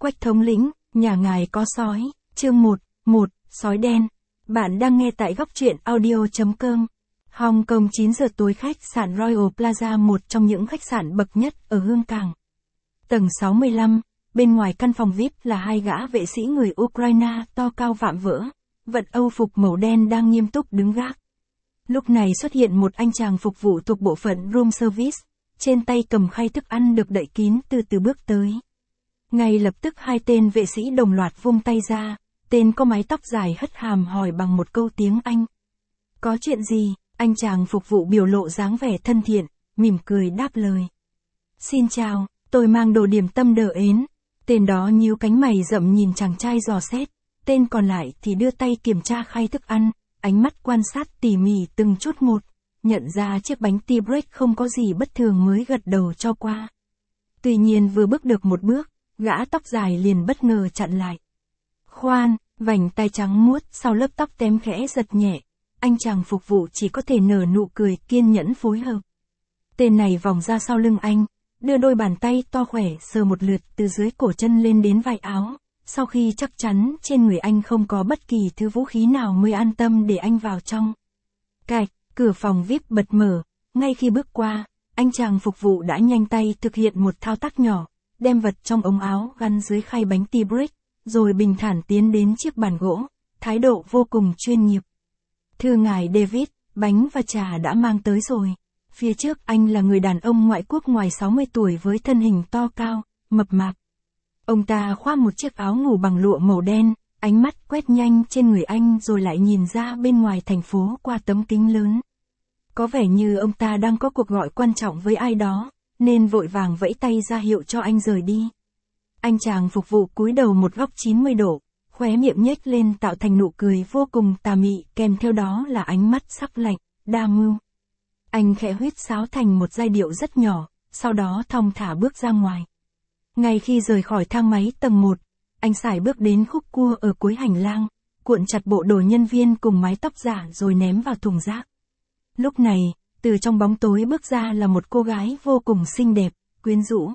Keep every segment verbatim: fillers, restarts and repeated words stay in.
Quách thống lĩnh, nhà ngài có sói, chương một, một, sói đen. Bạn đang nghe tại góc truyện audio chấm com. Hong Kong chín giờ tối khách sạn Royal Plaza, một trong những khách sạn bậc nhất ở Hương Cảng. Tầng sáu mươi lăm, bên ngoài căn phòng vi ai pi là hai gã vệ sĩ người Ukraine to cao vạm vỡ, vận âu phục màu đen đang nghiêm túc đứng gác. Lúc này xuất hiện một anh chàng phục vụ thuộc bộ phận room service, trên tay cầm khay thức ăn được đậy kín từ từ bước tới. Ngay lập tức hai tên vệ sĩ đồng loạt vung tay ra, tên có mái tóc dài hất hàm hỏi bằng một câu tiếng Anh. Có chuyện gì? Anh chàng phục vụ biểu lộ dáng vẻ thân thiện, mỉm cười đáp lời. Xin chào, tôi mang đồ điểm tâm đỡ ến. Tên đó nhíu cánh mày rậm nhìn chàng trai dò xét, tên còn lại thì đưa tay kiểm tra khay thức ăn, ánh mắt quan sát tỉ mỉ từng chút một, nhận ra chiếc bánh tea break không có gì bất thường mới gật đầu cho qua. Tuy nhiên vừa bước được một bước, gã tóc dài liền bất ngờ chặn lại. Khoan, vành tay trắng muốt sau lớp tóc tém khẽ giật nhẹ, anh chàng phục vụ chỉ có thể nở nụ cười kiên nhẫn phối hợp. Tên này vòng ra sau lưng anh, đưa đôi bàn tay to khỏe sờ một lượt từ dưới cổ chân lên đến vai áo, sau khi chắc chắn trên người anh không có bất kỳ thứ vũ khí nào mới an tâm để anh vào trong. Cạch, cửa phòng vi ai pi bật mở, ngay khi bước qua, anh chàng phục vụ đã nhanh tay thực hiện một thao tác nhỏ, đem vật trong ống áo gắn dưới khay bánh tea break, rồi bình thản tiến đến chiếc bàn gỗ, thái độ vô cùng chuyên nghiệp. Thưa ngài David, bánh và trà đã mang tới rồi. Phía trước anh là người đàn ông ngoại quốc ngoài sáu mươi tuổi với thân hình to cao, mập mạp. Ông ta khoác một chiếc áo ngủ bằng lụa màu đen, ánh mắt quét nhanh trên người anh rồi lại nhìn ra bên ngoài thành phố qua tấm kính lớn. Có vẻ như ông ta đang có cuộc gọi quan trọng với ai đó, nên vội vàng vẫy tay ra hiệu cho anh rời đi. Anh chàng phục vụ cúi đầu một góc chín mươi độ, khóe miệng nhếch lên tạo thành nụ cười vô cùng tà mị, kèm theo đó là ánh mắt sắc lạnh, đa mưu. Anh khẽ huýt sáo thành một giai điệu rất nhỏ, sau đó thong thả bước ra ngoài. Ngay khi rời khỏi thang máy tầng một, anh sải bước đến khúc cua ở cuối hành lang, cuộn chặt bộ đồ nhân viên cùng mái tóc giả rồi ném vào thùng rác. Lúc này, từ trong bóng tối bước ra là một cô gái vô cùng xinh đẹp, quyến rũ.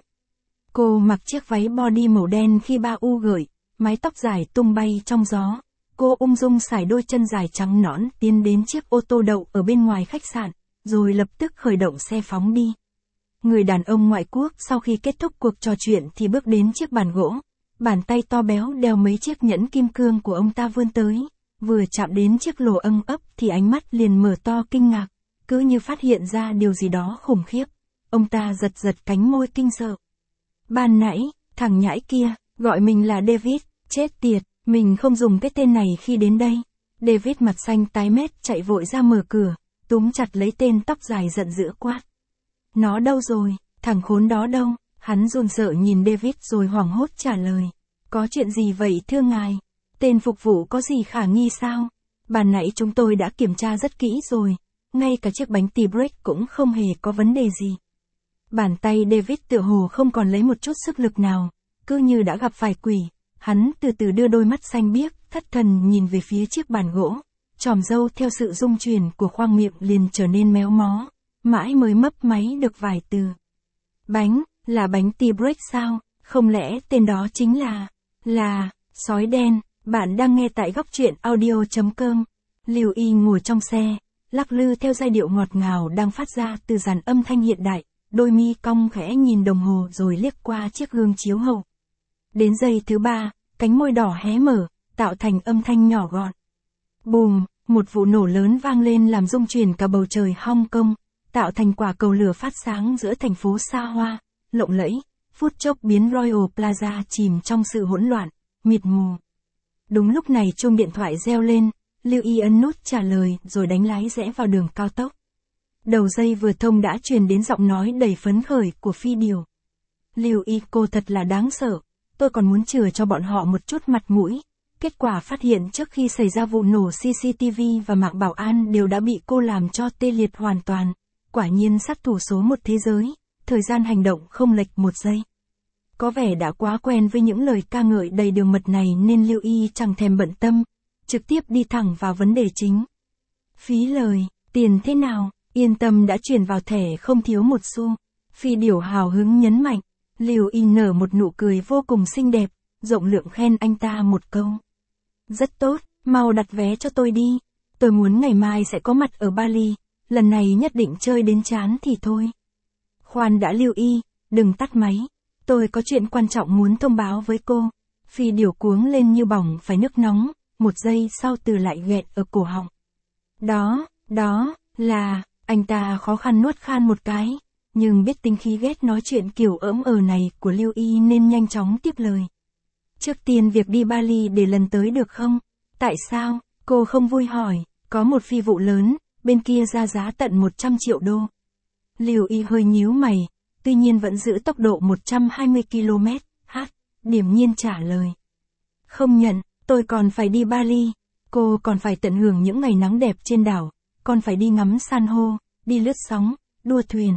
Cô mặc chiếc váy body màu đen khi ba u gợi, mái tóc dài tung bay trong gió. Cô ung dung sải đôi chân dài trắng nõn tiến đến chiếc ô tô đậu ở bên ngoài khách sạn, rồi lập tức khởi động xe phóng đi. Người đàn ông ngoại quốc sau khi kết thúc cuộc trò chuyện thì bước đến chiếc bàn gỗ, bàn tay to béo đeo mấy chiếc nhẫn kim cương của ông ta vươn tới, vừa chạm đến chiếc lồ âng ấp thì ánh mắt liền mở to kinh ngạc, cứ như phát hiện ra điều gì đó khủng khiếp. Ông ta giật giật cánh môi kinh sợ. Ban nãy, thằng nhãi kia, gọi mình là David, chết tiệt, mình không dùng cái tên này khi đến đây. David mặt xanh tái mét chạy vội ra mở cửa, túm chặt lấy tên tóc dài giận dữ quát. Nó đâu rồi, thằng khốn đó đâu? Hắn run sợ nhìn David rồi hoảng hốt trả lời. Có chuyện gì vậy thưa ngài? Tên phục vụ có gì khả nghi sao? Ban nãy chúng tôi đã kiểm tra rất kỹ rồi, ngay cả chiếc bánh tea break cũng không hề có vấn đề gì. Bàn tay David tựa hồ không còn lấy một chút sức lực nào, cứ như đã gặp phải quỷ. Hắn từ từ đưa đôi mắt xanh biếc, thất thần nhìn về phía chiếc bàn gỗ. Chòm râu theo sự rung chuyển của khoang miệng liền trở nên méo mó, mãi mới mấp máy được vài từ. Bánh, là bánh tea break sao? Không lẽ tên đó chính là, là, sói đen? Bạn đang nghe tại góc truyện audio chấm com. Lưu Y ngồi trong xe, lắc lư theo giai điệu ngọt ngào đang phát ra từ dàn âm thanh hiện đại, đôi mi cong khẽ nhìn đồng hồ rồi liếc qua chiếc gương chiếu hậu. Đến giây thứ ba, cánh môi đỏ hé mở, tạo thành âm thanh nhỏ gọn. Bùm, một vụ nổ lớn vang lên làm rung chuyển cả bầu trời Hong Kong, tạo thành quả cầu lửa phát sáng giữa thành phố xa hoa, lộng lẫy, phút chốc biến Royal Plaza chìm trong sự hỗn loạn, mịt mù. Đúng lúc này chuông điện thoại reo lên, Lưu Y ấn nút trả lời rồi đánh lái rẽ vào đường cao tốc. Đầu dây vừa thông đã truyền đến giọng nói đầy phấn khởi của Phi Điều. Lưu Y, cô thật là đáng sợ, tôi còn muốn chừa cho bọn họ một chút mặt mũi. Kết quả phát hiện trước khi xảy ra vụ nổ xê xê tê vê và mạng bảo an đều đã bị cô làm cho tê liệt hoàn toàn. Quả nhiên sát thủ số một thế giới, thời gian hành động không lệch một giây. Có vẻ đã quá quen với những lời ca ngợi đầy đường mật này nên Lưu Y chẳng thèm bận tâm, trực tiếp đi thẳng vào vấn đề chính. Phí lời, tiền thế nào? Yên tâm đã chuyển vào thẻ không thiếu một xu. Phi Điều hào hứng nhấn mạnh. Lưu Y nở một nụ cười vô cùng xinh đẹp, rộng lượng khen anh ta một câu. Rất tốt, mau đặt vé cho tôi đi. Tôi muốn ngày mai sẽ có mặt ở Bali, lần này nhất định chơi đến chán thì thôi. Khoan đã Lưu Y, đừng tắt máy. Tôi có chuyện quan trọng muốn thông báo với cô. Phi Điều cuống lên như bỏng phải nước nóng, một giây sau từ lại nghẹn ở cổ họng. Đó, đó, là, anh ta khó khăn nuốt khan một cái, nhưng biết tính khí ghét nói chuyện kiểu ỡm ờ này của Lưu Y nên nhanh chóng tiếp lời. Trước tiên việc đi Bali để lần tới được không? Tại sao? Cô không vui hỏi, có một phi vụ lớn, bên kia ra giá tận một trăm triệu đô. Lưu Y hơi nhíu mày, tuy nhiên vẫn giữ tốc độ một trăm hai mươi ki lô mét h, điềm nhiên trả lời. Không nhận, tôi còn phải đi Bali, cô còn phải tận hưởng những ngày nắng đẹp trên đảo, còn phải đi ngắm san hô, đi lướt sóng, đua thuyền.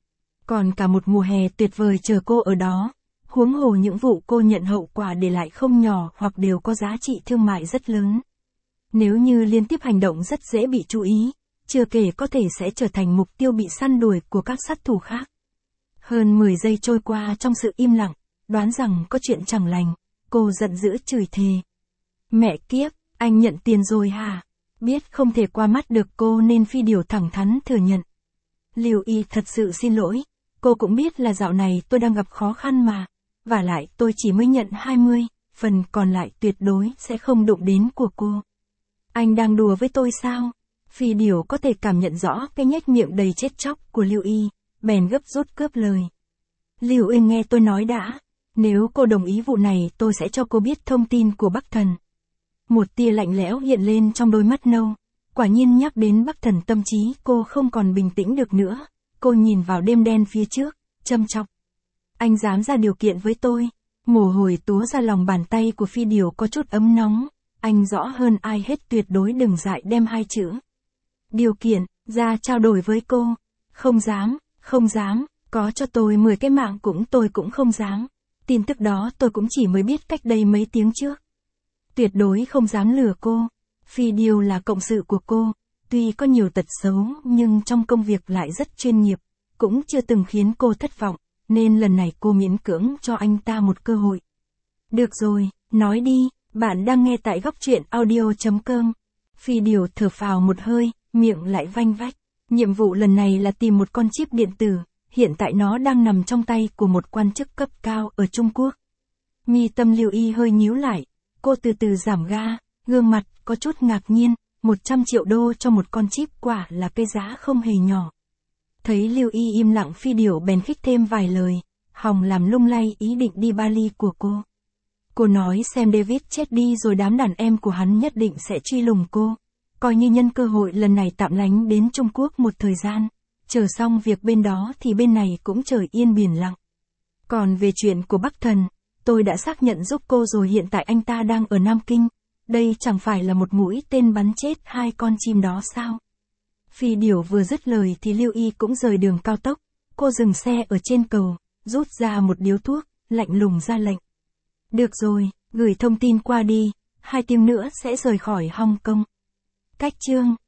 Còn cả một mùa hè tuyệt vời chờ cô ở đó, huống hồ những vụ cô nhận hậu quả để lại không nhỏ hoặc đều có giá trị thương mại rất lớn. Nếu như liên tiếp hành động rất dễ bị chú ý, chưa kể có thể sẽ trở thành mục tiêu bị săn đuổi của các sát thủ khác. Hơn mười giây trôi qua trong sự im lặng, đoán rằng có chuyện chẳng lành, cô giận dữ chửi thề. Mẹ kiếp, anh nhận tiền rồi hả? Biết không thể qua mắt được cô nên Phi Điều thẳng thắn thừa nhận. Lưu Y thật sự xin lỗi, cô cũng biết là dạo này tôi đang gặp khó khăn mà, vả lại tôi chỉ mới nhận hai mươi, phần còn lại tuyệt đối sẽ không đụng đến của cô. Anh đang đùa với tôi sao? Phi Điều có thể cảm nhận rõ cái nhếch miệng đầy chết chóc của Lưu Y, bèn gấp rút cướp lời. Lưu Y nghe tôi nói đã, nếu cô đồng ý vụ này tôi sẽ cho cô biết thông tin của Bắc Thần. Một tia lạnh lẽo hiện lên trong đôi mắt nâu, quả nhiên nhắc đến Bắc Thần tâm trí cô không còn bình tĩnh được nữa, cô nhìn vào đêm đen phía trước, châm chọc. Anh dám ra điều kiện với tôi, mồ hôi túa ra lòng bàn tay của Phi Điều có chút ấm nóng, anh rõ hơn ai hết tuyệt đối đừng dại đem hai chữ. Điều kiện, ra trao đổi với cô, không dám, không dám, có cho tôi mười cái mạng cũng tôi cũng không dám, tin tức đó tôi cũng chỉ mới biết cách đây mấy tiếng trước. Tuyệt đối không dám lừa cô, Phi Điều là cộng sự của cô, tuy có nhiều tật xấu nhưng trong công việc lại rất chuyên nghiệp, cũng chưa từng khiến cô thất vọng, nên lần này cô miễn cưỡng cho anh ta một cơ hội. Được rồi, nói đi, bạn đang nghe tại góc truyện audio chấm com. Phi Điều thở phào một hơi, miệng lại vanh vách. Nhiệm vụ lần này là tìm một con chip điện tử, hiện tại nó đang nằm trong tay của một quan chức cấp cao ở Trung Quốc. Mi tâm Lưu Y hơi nhíu lại, cô từ từ giảm ga, gương mặt có chút ngạc nhiên, một trăm triệu đô cho một con chip quả là cái giá không hề nhỏ. Thấy Lưu Y im lặng, Phi Điều bèn khích thêm vài lời, hòng làm lung lay ý định đi Bali của cô. Cô nói xem David chết đi rồi đám đàn em của hắn nhất định sẽ truy lùng cô, coi như nhân cơ hội lần này tạm lánh đến Trung Quốc một thời gian, chờ xong việc bên đó thì bên này cũng trời yên biển lặng. Còn về chuyện của Bắc Thần, tôi đã xác nhận giúp cô rồi, hiện tại anh ta đang ở Nam Kinh, đây chẳng phải là một mũi tên bắn chết hai con chim đó sao? Phi Điều vừa dứt lời thì Lưu Y cũng rời đường cao tốc, cô dừng xe ở trên cầu, rút ra một điếu thuốc, lạnh lùng ra lệnh. Được rồi, gửi thông tin qua đi, hai tiếng nữa sẽ rời khỏi Hong Kong. Cách chương